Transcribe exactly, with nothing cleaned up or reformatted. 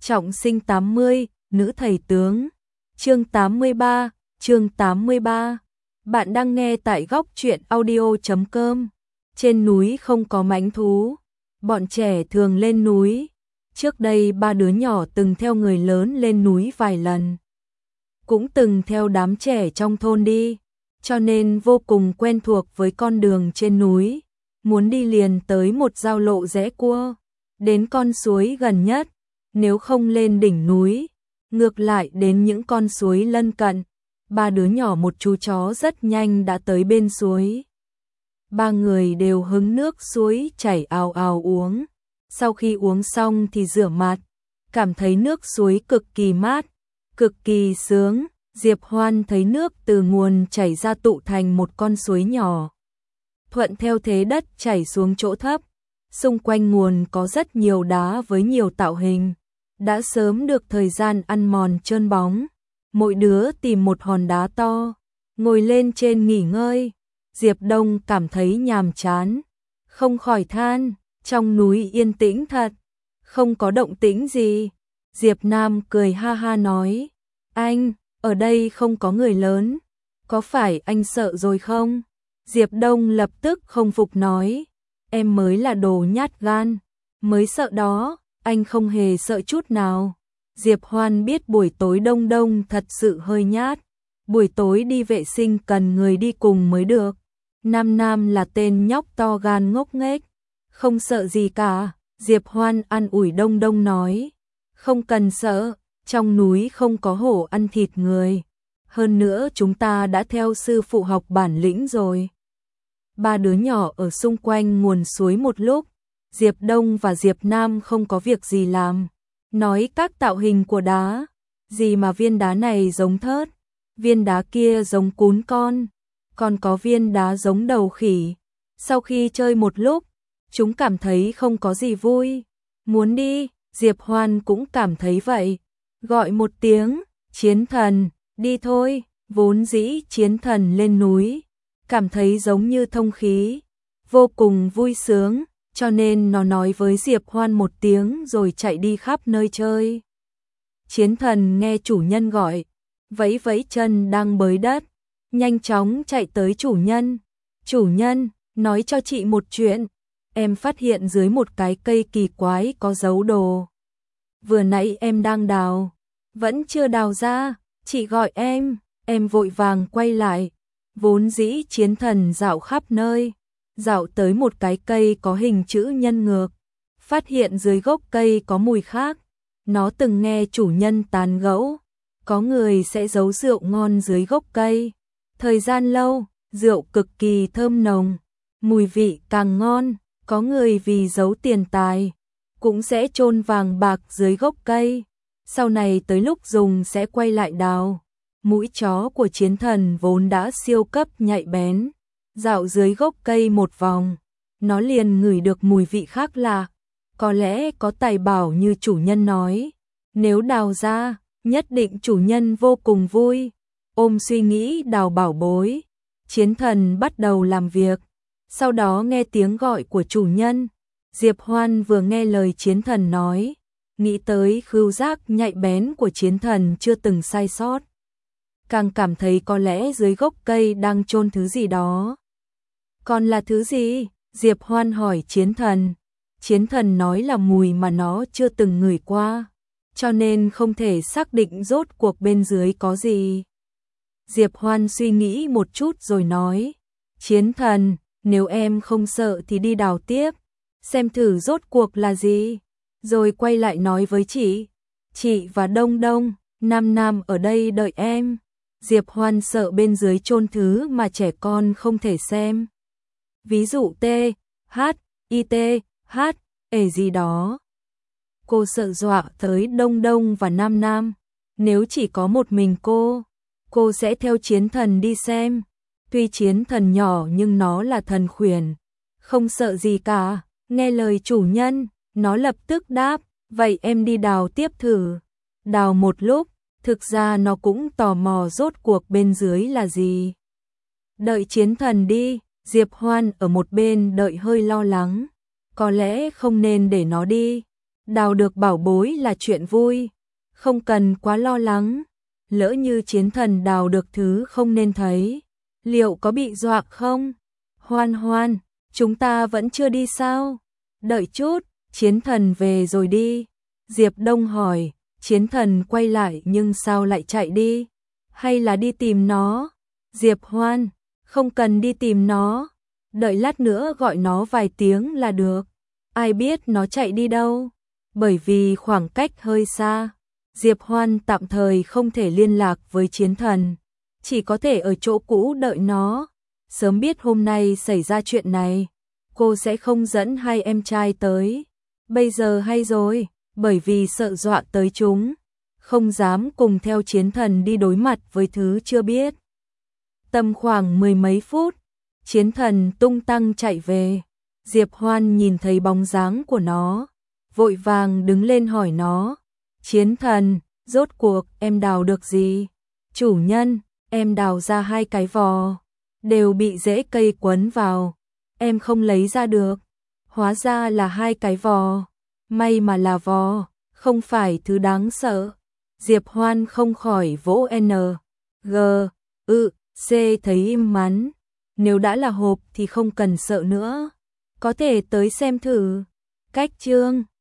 Trọng sinh tám mươi, nữ thầy tướng. Chương tám mươi ba, chương tám mươi ba. Bạn đang nghe tại góc truyện audio chấm com. Trên núi không có mãnh thú, bọn trẻ thường lên núi. Trước đây ba đứa nhỏ từng theo người lớn lên núi vài lần, cũng từng theo đám trẻ trong thôn đi, cho nên vô cùng quen thuộc với con đường trên núi. Muốn đi liền tới một giao lộ rẽ cua, đến con suối gần nhất, nếu không lên đỉnh núi, ngược lại đến những con suối lân cận. Ba đứa nhỏ một chú chó rất nhanh đã tới bên suối. Ba người đều hứng nước suối chảy ào ào uống. Sau khi uống xong thì rửa mặt, cảm thấy nước suối cực kỳ mát, cực kỳ sướng. Diệp Hoan thấy nước từ nguồn chảy ra tụ thành một con suối nhỏ, thuận theo thế đất chảy xuống chỗ thấp. Xung quanh nguồn có rất nhiều đá với nhiều tạo hình, đã sớm được thời gian ăn mòn trơn bóng. Mỗi đứa tìm một hòn đá to, ngồi lên trên nghỉ ngơi. Diệp Đông cảm thấy nhàm chán, không khỏi than, trong núi yên tĩnh thật, không có động tĩnh gì. Diệp Nam cười ha ha nói, anh, ở đây không có người lớn, có phải anh sợ rồi không? Diệp Đông lập tức không phục nói, em mới là đồ nhát gan, mới sợ đó, anh không hề sợ chút nào. Diệp Hoan biết buổi tối Đông Đông thật sự hơi nhát, buổi tối đi vệ sinh cần người đi cùng mới được. Nam Nam là tên nhóc to gan ngốc nghếch, không sợ gì cả. Diệp Hoan an ủi Đông Đông nói, không cần sợ, trong núi không có hổ ăn thịt người, hơn nữa chúng ta đã theo sư phụ học bản lĩnh rồi. Ba đứa nhỏ ở xung quanh nguồn suối một lúc, Diệp Đông và Diệp Nam không có việc gì làm, nói các tạo hình của đá, gì mà viên đá này giống thớt, viên đá kia giống cún con, còn có viên đá giống đầu khỉ. Sau khi chơi một lúc, chúng cảm thấy không có gì vui, muốn đi. Diệp Hoan cũng cảm thấy vậy, gọi một tiếng, Chiến Thần, đi thôi. Vốn dĩ Chiến Thần lên núi, cảm thấy giống như thông khí, vô cùng vui sướng, cho nên nó nói với Diệp Hoan một tiếng rồi chạy đi khắp nơi chơi. Chiến Thần nghe chủ nhân gọi, vẫy vẫy chân đang bới đất, nhanh chóng chạy tới chủ nhân. Chủ nhân, nói cho chị một chuyện, em phát hiện dưới một cái cây kỳ quái có dấu đồ. Vừa nãy em đang đào, vẫn chưa đào ra, chị gọi em, em vội vàng quay lại. Vốn dĩ Chiến Thần dạo khắp nơi, dạo tới một cái cây có hình chữ nhân ngược, phát hiện dưới gốc cây có mùi khác. Nó từng nghe chủ nhân tán gẫu, có người sẽ giấu rượu ngon dưới gốc cây. Thời gian lâu, rượu cực kỳ thơm nồng, mùi vị càng ngon. Có người vì giấu tiền tài, cũng sẽ chôn vàng bạc dưới gốc cây. Sau này tới lúc dùng sẽ quay lại đào. Mũi chó của Chiến Thần vốn đã siêu cấp nhạy bén, dạo dưới gốc cây một vòng, nó liền ngửi được mùi vị khác lạ. Có lẽ có tài bảo như chủ nhân nói, nếu đào ra, nhất định chủ nhân vô cùng vui. Ôm suy nghĩ đào bảo bối, Chiến Thần bắt đầu làm việc. Sau đó nghe tiếng gọi của chủ nhân, Diệp Hoan vừa nghe lời Chiến Thần nói, nghĩ tới khứu giác nhạy bén của Chiến Thần chưa từng sai sót, càng cảm thấy có lẽ dưới gốc cây đang chôn thứ gì đó. Còn là thứ gì? Diệp Hoan hỏi Chiến Thần. Chiến Thần nói là mùi mà nó chưa từng ngửi qua, cho nên không thể xác định rốt cuộc bên dưới có gì. Diệp Hoan suy nghĩ một chút rồi nói, Chiến Thần, nếu em không sợ thì đi đào tiếp, xem thử rốt cuộc là gì, rồi quay lại nói với chị. Chị và Đông Đông, Nam Nam ở đây đợi em. Diệp Hoan sợ bên dưới chôn thứ mà trẻ con không thể xem, ví dụ T, H, I T, H, E gì đó. Cô sợ dọa tới Đông Đông và Nam Nam. Nếu chỉ có một mình cô, cô sẽ theo Chiến Thần đi xem. Tuy Chiến Thần nhỏ nhưng nó là thần khuyển, không sợ gì cả. Nghe lời chủ nhân, nó lập tức đáp, vậy em đi đào tiếp thử. Đào một lúc, thực ra nó cũng tò mò rốt cuộc bên dưới là gì. Đợi Chiến Thần đi, Diệp Hoan ở một bên đợi hơi lo lắng, có lẽ không nên để nó đi. đào được bảo bối là chuyện vui, không cần quá lo lắng. Lỡ như chiến thần đào được thứ không nên thấy, liệu có bị dọa không? Hoan Hoan, chúng ta vẫn chưa đi sao? Đợi chút, chiến thần về rồi đi. Diệp Đông hỏi, chiến thần quay lại nhưng sao lại chạy đi? Hay là đi tìm nó? Diệp Hoan, không cần đi tìm nó. Đợi lát nữa gọi nó vài tiếng là được. Ai biết nó chạy đi đâu? Bởi vì khoảng cách hơi xa, Diệp Hoan tạm thời không thể liên lạc với chiến thần, chỉ có thể ở chỗ cũ đợi nó. Sớm biết hôm nay xảy ra chuyện này, cô sẽ không dẫn hai em trai tới. Bây giờ hay rồi, bởi vì sợ dọa tới chúng, không dám cùng theo chiến thần đi đối mặt với thứ chưa biết. Tầm khoảng mười mấy phút, chiến thần tung tăng chạy về. Diệp Hoan nhìn thấy bóng dáng của nó, vội vàng đứng lên hỏi nó, chiến thần, rốt cuộc em đào được gì? Chủ nhân, em đào ra hai cái vò, đều bị rễ cây quấn vào, em không lấy ra được. Hóa ra là hai cái vò, may mà là vò, không phải thứ đáng sợ. Diệp Hoan không khỏi vỗ N, G, ư, C thấy im mắn, nếu đã là hộp thì không cần sợ nữa, có thể tới xem thử. Cách chương